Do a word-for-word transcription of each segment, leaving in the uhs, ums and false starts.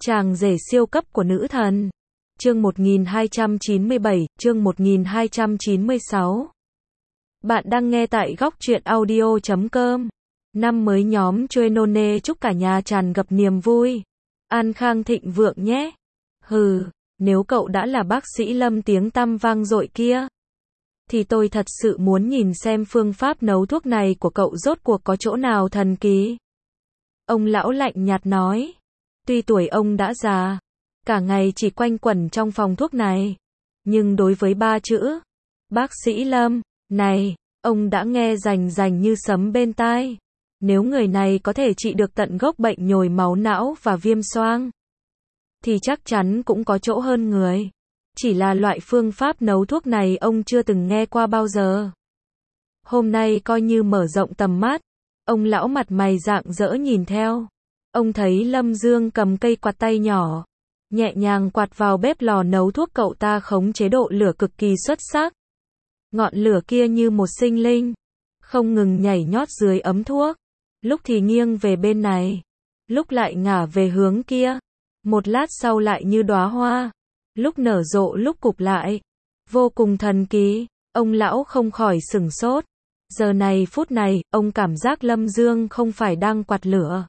Chàng rể siêu cấp của nữ thần. Chương một nghìn hai trăm chín mươi bảy, chương một nghìn hai trăm chín mươi sáu. Bạn đang nghe tại góc truyện audio chấm com. Năm mới nhóm Chuenone chúc cả nhà tràn ngập niềm vui, an khang thịnh vượng nhé. Hừ, nếu cậu đã là bác sĩ Lâm tiếng tăm vang dội kia, thì tôi thật sự muốn nhìn xem phương pháp nấu thuốc này của cậu rốt cuộc có chỗ nào thần kỳ. Ông lão lạnh nhạt nói. Tuy tuổi ông đã già, cả ngày chỉ quanh quẩn trong phòng thuốc này, nhưng đối với ba chữ bác sĩ Lâm này, ông đã nghe rành rành như sấm bên tai. Nếu người này có thể trị được tận gốc bệnh nhồi máu não và viêm xoang, thì chắc chắn cũng có chỗ hơn người. Chỉ là loại phương pháp nấu thuốc này ông chưa từng nghe qua bao giờ. Hôm nay coi như mở rộng tầm mắt, ông lão mặt mày rạng rỡ nhìn theo. Ông thấy Lâm Dương cầm cây quạt tay nhỏ, nhẹ nhàng quạt vào bếp lò nấu thuốc cậu ta khống chế độ lửa cực kỳ xuất sắc. Ngọn lửa kia như một sinh linh, không ngừng nhảy nhót dưới ấm thuốc, lúc thì nghiêng về bên này, lúc lại ngả về hướng kia, một lát sau lại như đóa hoa, lúc nở rộ lúc cụp lại, vô cùng thần kỳ. Ông lão không khỏi sửng sốt. Giờ này phút này, ông cảm giác Lâm Dương không phải đang quạt lửa,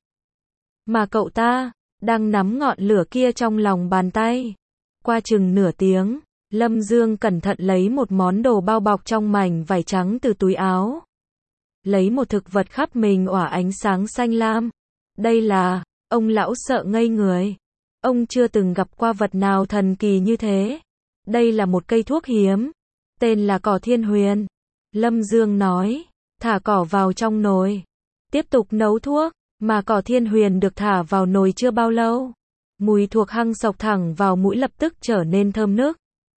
mà cậu ta đang nắm ngọn lửa kia trong lòng bàn tay. Qua chừng nửa tiếng, Lâm Dương cẩn thận lấy một món đồ bao bọc trong mảnh vải trắng từ túi áo, lấy một thực vật khắp mình ỏa ánh sáng xanh lam. Đây là, ông lão sợ ngây người. Ông chưa từng gặp qua vật nào thần kỳ như thế. Đây là một cây thuốc hiếm, tên là cỏ thiên huyền. Lâm Dương nói, thả cỏ vào trong nồi, tiếp tục nấu thuốc. Mà cỏ thiên huyền được thả vào nồi chưa bao lâu, mùi thuộc hăng xộc thẳng vào mũi lập tức trở nên thơm nức.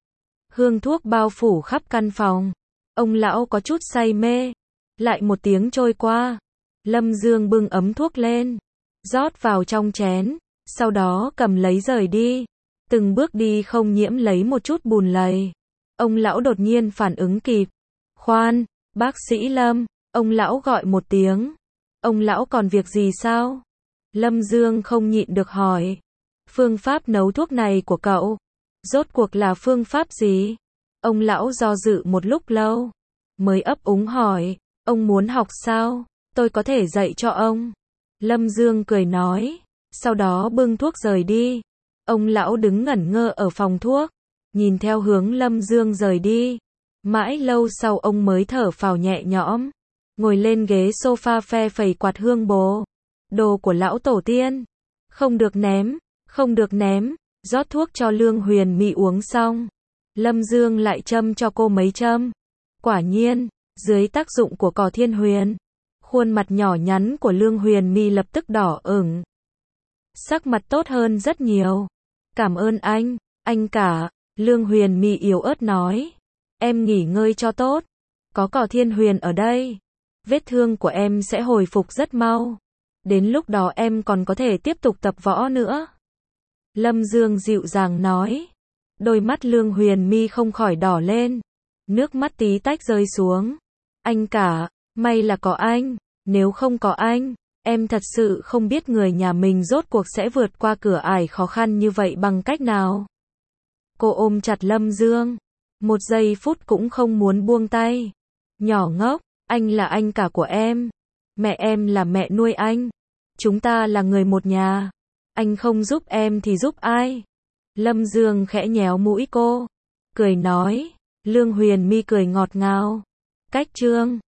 Hương thuốc bao phủ khắp căn phòng. Ông lão có chút say mê. Lại một tiếng trôi qua, Lâm Dương bưng ấm thuốc lên, rót vào trong chén, sau đó cầm lấy rời đi. Từng bước đi không nhiễm lấy một chút bùn lầy. Ông lão đột nhiên phản ứng kịp. Khoan, bác sĩ Lâm, ông lão gọi một tiếng. Ông lão còn việc gì sao? Lâm Dương không nhịn được hỏi. Phương pháp nấu thuốc này của cậu, rốt cuộc là phương pháp gì? Ông lão do dự một lúc lâu, mới ấp úng hỏi. Ông muốn học sao? Tôi có thể dạy cho ông. Lâm Dương cười nói. Sau đó bưng thuốc rời đi. Ông lão đứng ngẩn ngơ ở phòng thuốc, nhìn theo hướng Lâm Dương rời đi. Mãi lâu sau ông mới thở phào nhẹ nhõm, ngồi lên ghế sofa phe phẩy quạt hương bồ. Đồ của lão tổ tiên, không được ném, không được ném. Rót thuốc cho Lương Huyền My uống xong, Lâm Dương lại châm cho cô mấy châm. Quả nhiên, dưới tác dụng của cỏ thiên huyền, khuôn mặt nhỏ nhắn của Lương Huyền My lập tức đỏ ửng, sắc mặt tốt hơn rất nhiều. Cảm ơn anh, anh cả. Lương Huyền My yếu ớt nói. Em nghỉ ngơi cho tốt, có cỏ thiên huyền ở đây, vết thương của em sẽ hồi phục rất mau. Đến lúc đó em còn có thể tiếp tục tập võ nữa. Lâm Dương dịu dàng nói. Đôi mắt Lương Huyền My không khỏi đỏ lên, nước mắt tí tách rơi xuống. Anh cả, may là có anh, nếu không có anh, em thật sự không biết người nhà mình rốt cuộc sẽ vượt qua cửa ải khó khăn như vậy bằng cách nào. Cô ôm chặt Lâm Dương, một giây phút cũng không muốn buông tay. Nhỏ ngốc, anh là anh cả của em, mẹ em là mẹ nuôi anh, chúng ta là người một nhà. Anh không giúp em thì giúp ai? Lâm Dương khẽ nhéo mũi cô, cười nói. Lương Huyền My cười ngọt ngào. Cách chương